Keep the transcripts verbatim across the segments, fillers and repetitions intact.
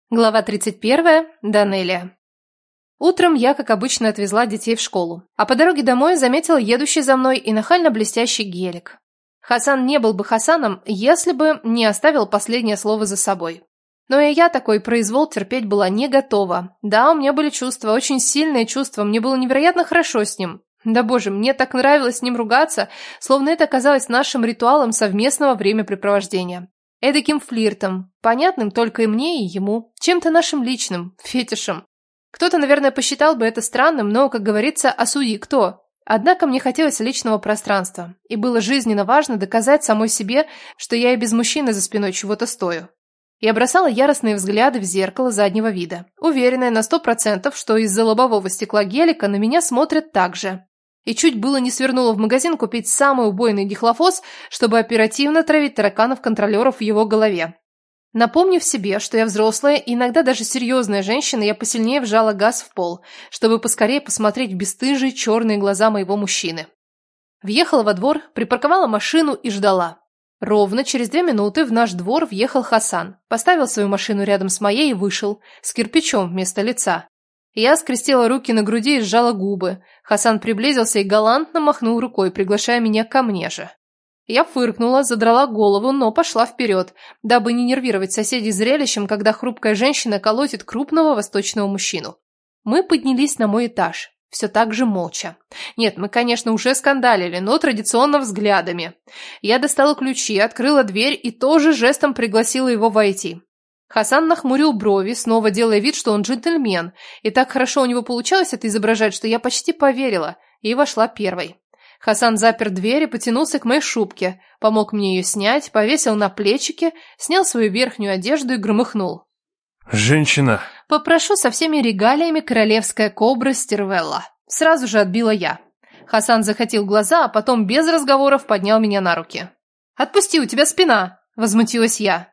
Глава тридцать первая. Данелия. Утром я, как обычно, отвезла детей в школу, а по дороге домой заметила едущий за мной и нахально блестящий гелик. Хасан не был бы Хасаном, если бы не оставил последнее слово за собой. Но и я такой произвол терпеть была не готова. Да, у меня были чувства, очень сильные чувства, мне было невероятно хорошо с ним. Да боже, мне так нравилось с ним ругаться, словно это оказалось нашим ритуалом совместного времяпрепровождения. Эдаким флиртом, понятным только и мне, и ему, чем-то нашим личным, фетишем. Кто-то, наверное, посчитал бы это странным, но, как говорится, осуди кто. Однако мне хотелось личного пространства, и было жизненно важно доказать самой себе, что я и без мужчины за спиной чего-то стою. Я бросала яростные взгляды в зеркало заднего вида, уверенная на сто процентов, что из-за лобового стекла гелика на меня смотрят так же. И чуть было не свернула в магазин купить самый убойный дихлофос, чтобы оперативно травить тараканов-контролеров в его голове. Напомнив себе, что я взрослая и иногда даже серьезная женщина, я посильнее вжала газ в пол, чтобы поскорее посмотреть в бесстыжие черные глаза моего мужчины. Въехала во двор, припарковала машину и ждала. Ровно через две минуты в наш двор въехал Хасан, поставил свою машину рядом с моей и вышел, с кирпичом вместо лица. Я скрестила руки на груди и сжала губы. Хасан приблизился и галантно махнул рукой, приглашая меня ко мне же. Я фыркнула, задрала голову, но пошла вперед, дабы не нервировать соседей зрелищем, когда хрупкая женщина колотит крупного восточного мужчину. Мы поднялись на мой этаж, все так же молча. Нет, мы, конечно, уже скандалили, но традиционно взглядами. Я достала ключи, открыла дверь и тоже жестом пригласила его войти. Хасан нахмурил брови, снова делая вид, что он джентльмен, и так хорошо у него получалось это изображать, что я почти поверила, и вошла первой. Хасан запер дверь и потянулся к моей шубке, помог мне ее снять, повесил на плечики, снял свою верхнюю одежду и громыхнул. «Женщина!» «Попрошу со всеми регалиями королевская кобра Стервелла». Сразу же отбила я. Хасан захотел глаза, а потом без разговоров поднял меня на руки. «Отпусти, у тебя спина!» – возмутилась я.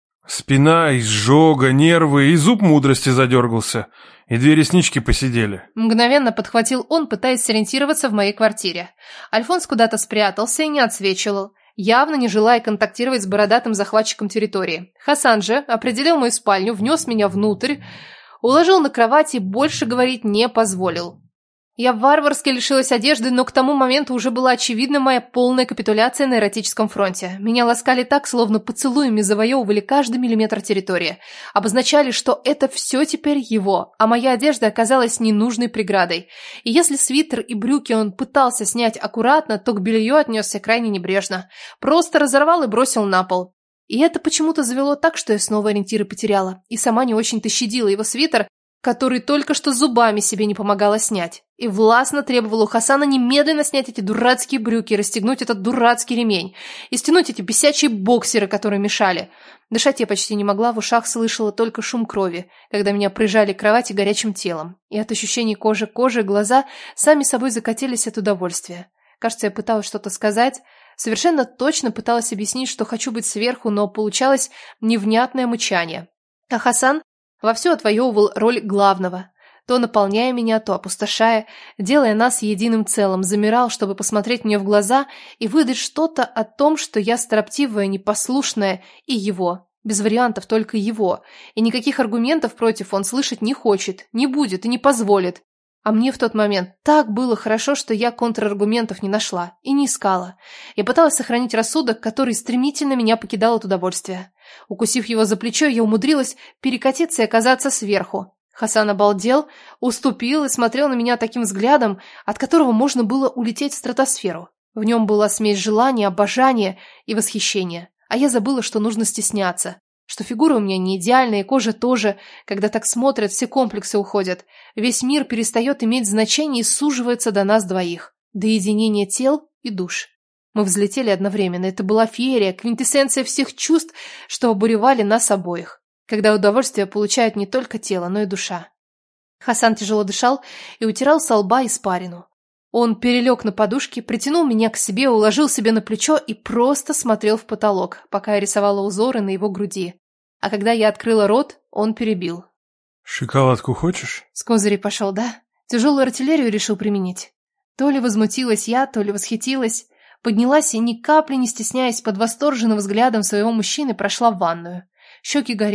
Спина, изжога, нервы, и зуб мудрости задергался, и две реснички посидели. Мгновенно подхватил он, пытаясь сориентироваться в моей квартире. Альфонс куда-то спрятался и не отсвечивал, явно не желая контактировать с бородатым захватчиком территории. Хасан же определил мою спальню, внес меня внутрь, уложил на кровать и больше говорить не позволил. Я варварски лишилась одежды, но к тому моменту уже была очевидна моя полная капитуляция на эротическом фронте. Меня ласкали так, словно поцелуями завоевывали каждый миллиметр территории. Обозначали, что это все теперь его, а моя одежда оказалась ненужной преградой. И если свитер и брюки он пытался снять аккуратно, то к белью отнесся крайне небрежно. Просто разорвал и бросил на пол. И это почему-то завело так, что я снова ориентиры потеряла. И сама не очень-то щадила его свитер, который только что зубами себе не помогала снять. И властно требовала у Хасана немедленно снять эти дурацкие брюки, расстегнуть этот дурацкий ремень и стянуть эти бесячие боксеры, которые мешали. Дышать я почти не могла, в ушах слышала только шум крови, когда меня прижали к кровати горячим телом. И от ощущений кожи к коже глаза сами собой закатились от удовольствия. Кажется, я пыталась что-то сказать, совершенно точно пыталась объяснить, что хочу быть сверху, но получалось невнятное мычание. А Хасан вовсю отвоевывал роль главного, то наполняя меня, то опустошая, делая нас единым целым, замирал, чтобы посмотреть мне в глаза и выдать что-то о том, что я строптивая, непослушная, и его, без вариантов только его, и никаких аргументов против он слышать не хочет, не будет и не позволит. А мне в тот момент так было хорошо, что я контраргументов не нашла и не искала. Я пыталась сохранить рассудок, который стремительно меня покидал от удовольствия. Укусив его за плечо, я умудрилась перекатиться и оказаться сверху. Хасан обалдел, уступил и смотрел на меня таким взглядом, от которого можно было улететь в стратосферу. В нем была смесь желания, обожания и восхищения. А я забыла, что нужно стесняться. Что фигура у меня не идеальная, и кожа тоже. Когда так смотрят, все комплексы уходят. Весь мир перестает иметь значение и суживается до нас двоих. До единения тел и душ. Мы взлетели одновременно. Это была феерия, квинтэссенция всех чувств, что обуревали нас обоих. Когда удовольствие получает не только тело, но и душа. Хасан тяжело дышал и утирал со лба испарину. Он перелег на подушке, притянул меня к себе, уложил себе на плечо и просто смотрел в потолок, пока я рисовала узоры на его груди. А когда я открыла рот, он перебил. «Шоколадку хочешь?» С козырей пошел, да? Тяжелую артиллерию решил применить. То ли возмутилась я, то ли восхитилась. Поднялась и, ни капли не стесняясь, под восторженным взглядом своего мужчины прошла в ванную. Щеки горели,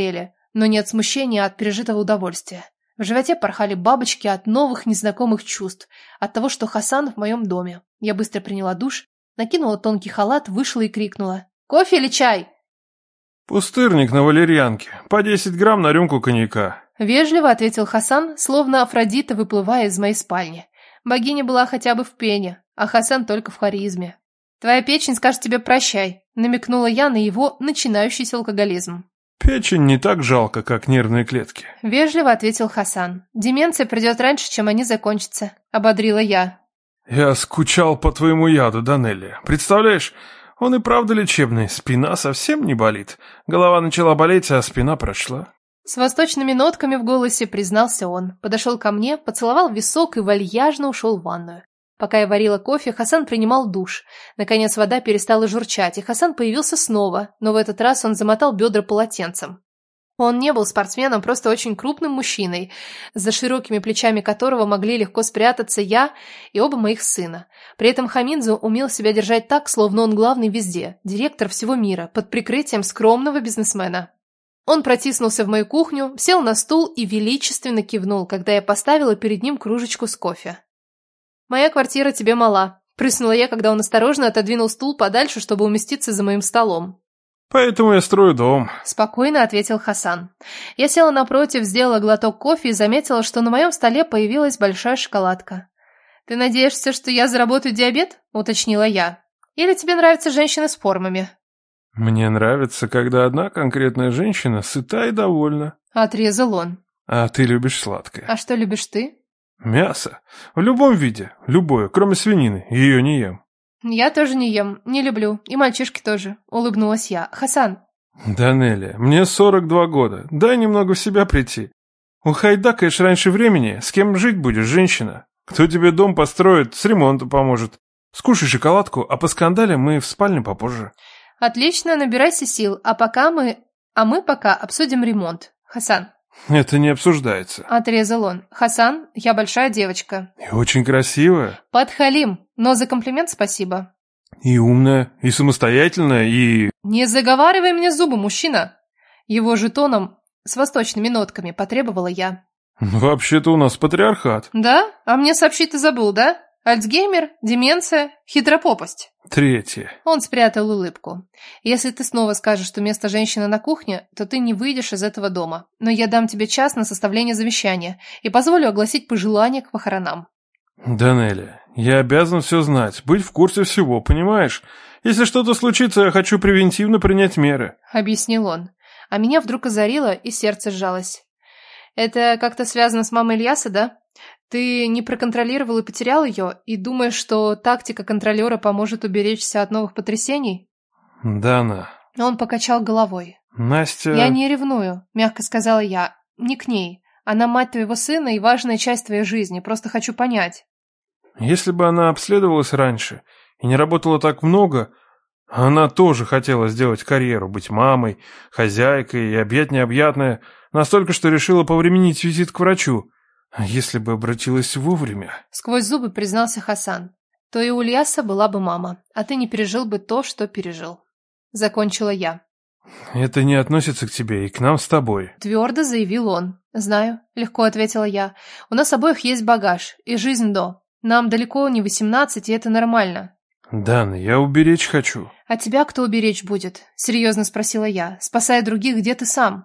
но не от смущения, а от пережитого удовольствия. В животе порхали бабочки от новых незнакомых чувств, от того, что Хасан в моем доме. Я быстро приняла душ, накинула тонкий халат, вышла и крикнула: «Кофе или чай?» «Пустырник на валерьянке. По десять грамм на рюмку коньяка». Вежливо ответил Хасан, словно Афродита, выплывая из моей спальни. Богиня была хотя бы в пене, а Хасан только в харизме. «Твоя печень скажет тебе прощай», — намекнула я на его начинающийся алкоголизм. «Печень не так жалко, как нервные клетки», — вежливо ответил Хасан. «Деменция придет раньше, чем они закончатся», — ободрила я. «Я скучал по твоему яду, Данелли. Представляешь, он и правда лечебный, спина совсем не болит. Голова начала болеть, а спина прошла». С восточными нотками в голосе признался он. Подошел ко мне, поцеловал в висок и вальяжно ушел в ванную. Пока я варила кофе, Хасан принимал душ. Наконец вода перестала журчать, и Хасан появился снова, но в этот раз он замотал бедра полотенцем. Он не был спортсменом, просто очень крупным мужчиной, за широкими плечами которого могли легко спрятаться я и оба моих сына. При этом Хамидзу умел себя держать так, словно он главный везде, директор всего мира, под прикрытием скромного бизнесмена. Он протиснулся в мою кухню, сел на стул и величественно кивнул, когда я поставила перед ним кружечку с кофе. «Моя квартира тебе мала», — прыснула я, когда он осторожно отодвинул стул подальше, чтобы уместиться за моим столом. «Поэтому я строю дом», — спокойно ответил Хасан. Я села напротив, сделала глоток кофе и заметила, что на моем столе появилась большая шоколадка. «Ты надеешься, что я заработаю диабет?» — уточнила я. «Или тебе нравятся женщины с формами?» «Мне нравится, когда одна конкретная женщина сыта и довольна», — отрезал он. «А ты любишь сладкое». «А что любишь ты?» «Мясо. В любом виде. Любое, кроме свинины. Ее не ем». «Я тоже не ем. Не люблю. И мальчишки тоже», — улыбнулась я. «Хасан». «Данелия, мне сорок два года. Дай немного в себя прийти. Ухайдакаешь раньше времени. С кем жить будешь, женщина? Кто тебе дом построит, с ремонтом поможет. Скушай шоколадку, а по скандалям мы в спальне попозже». «Отлично, набирайся сил. А пока мы... А мы пока обсудим ремонт. Хасан». «Это не обсуждается», — отрезал он. «Хасан, я большая девочка». «И очень красивая». «Подхалим, но за комплимент спасибо». «И умная, и самостоятельная, и...» «Не заговаривай мне зубы, мужчина!» Его же тоном с восточными нотками потребовала я. «Вообще-то у нас патриархат». «Да? А мне сообщить ты забыл, да? Альцгеймер, деменция, хитропопость». Третье. Он спрятал улыбку. «Если ты снова скажешь, что место женщины на кухне, то ты не выйдешь из этого дома. Но я дам тебе час на составление завещания и позволю огласить пожелания к похоронам». «Данелия, я обязан все знать, быть в курсе всего, понимаешь? Если что-то случится, я хочу превентивно принять меры», — объяснил он. А меня вдруг озарило, и сердце сжалось. «Это как-то связано с мамой Ильяса, да? Ты не проконтролировал и потерял ее, и думаешь, что тактика контролера поможет уберечься от новых потрясений?» «Дана». Он покачал головой. «Настя...» «Я не ревную», — мягко сказала я. «Не к ней. Она мать твоего сына и важная часть твоей жизни. Просто хочу понять». «Если бы она обследовалась раньше и не работала так много, она тоже хотела сделать карьеру, быть мамой, хозяйкой и объять необъятное, настолько, что решила повременить визит к врачу. А если бы обратилась вовремя?» Сквозь зубы признался Хасан. «То и у Ильяса была бы мама, а ты не пережил бы то, что пережил». Закончила я. «Это не относится к тебе и к нам с тобой», — твердо заявил он. «Знаю», — легко ответила я. «У нас обоих есть багаж и жизнь до. Нам далеко не восемнадцать, и это нормально». «Дана, я уберечь хочу». «А тебя кто уберечь будет?» — серьезно спросила я. «Спасая других, где ты сам?»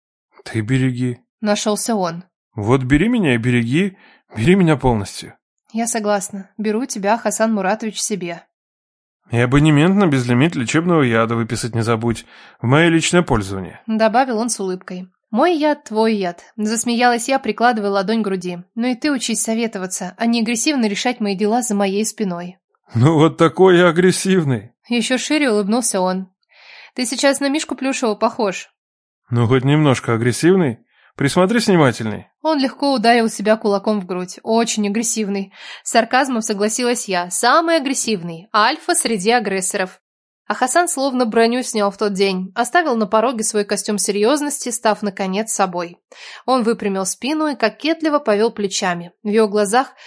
«Ты береги». Нашелся он. «Вот бери меня и береги, бери меня полностью». «Я согласна. Беру тебя, Хасан Муратович, себе». «И абонемент на безлимит лечебного яда выписать не забудь. В мое личное пользование», — добавил он с улыбкой. «Мой яд, твой яд», — засмеялась я, прикладывая ладонь к груди. «Ну и ты учись советоваться, а не агрессивно решать мои дела за моей спиной». «Ну вот такой я агрессивный». Еще шире улыбнулся он. «Ты сейчас на Мишку Плюшева похож». «Ну хоть немножко агрессивный. Присмотри внимательней». Он легко ударил себя кулаком в грудь. Очень агрессивный. С сарказмом согласилась я. Самый агрессивный. Альфа среди агрессоров. А Хасан словно броню снял в тот день. Оставил на пороге свой костюм серьезности, став, наконец, собой. Он выпрямил спину и кокетливо повел плечами. В его глазах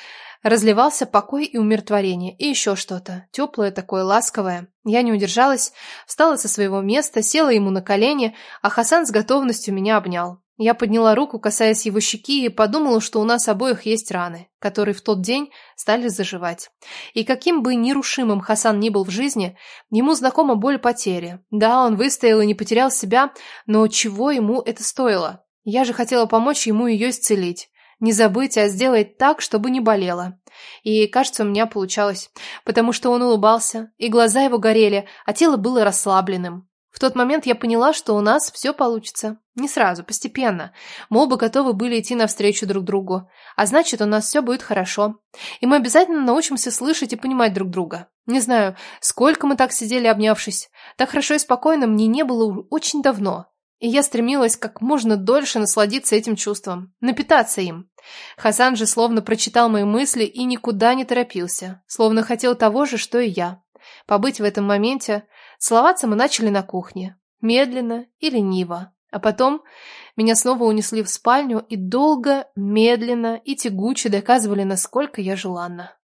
разливался покой и умиротворение, и еще что-то, теплое такое, ласковое. Я не удержалась, встала со своего места, села ему на колени, а Хасан с готовностью меня обнял. Я подняла руку, касаясь его щеки, и подумала, что у нас обоих есть раны, которые в тот день стали заживать. И каким бы нерушимым Хасан ни был в жизни, ему знакома боль потери. Да, он выстоял и не потерял себя, но чего ему это стоило? Я же хотела помочь ему ее исцелить. Не забыть, а сделать так, чтобы не болело. И, кажется, у меня получалось, потому что он улыбался, и глаза его горели, а тело было расслабленным. В тот момент я поняла, что у нас все получится. Не сразу, постепенно. Мы оба готовы были идти навстречу друг другу. А значит, у нас все будет хорошо. И мы обязательно научимся слышать и понимать друг друга. Не знаю, сколько мы так сидели, обнявшись. Так хорошо и спокойно мне не было очень давно. И я стремилась как можно дольше насладиться этим чувством, напитаться им. Хасан же словно прочитал мои мысли и никуда не торопился, словно хотел того же, что и я. Побыть в этом моменте. Целоваться мы начали на кухне, медленно и лениво. А потом меня снова унесли в спальню и долго, медленно и тягуче доказывали, насколько я желанна.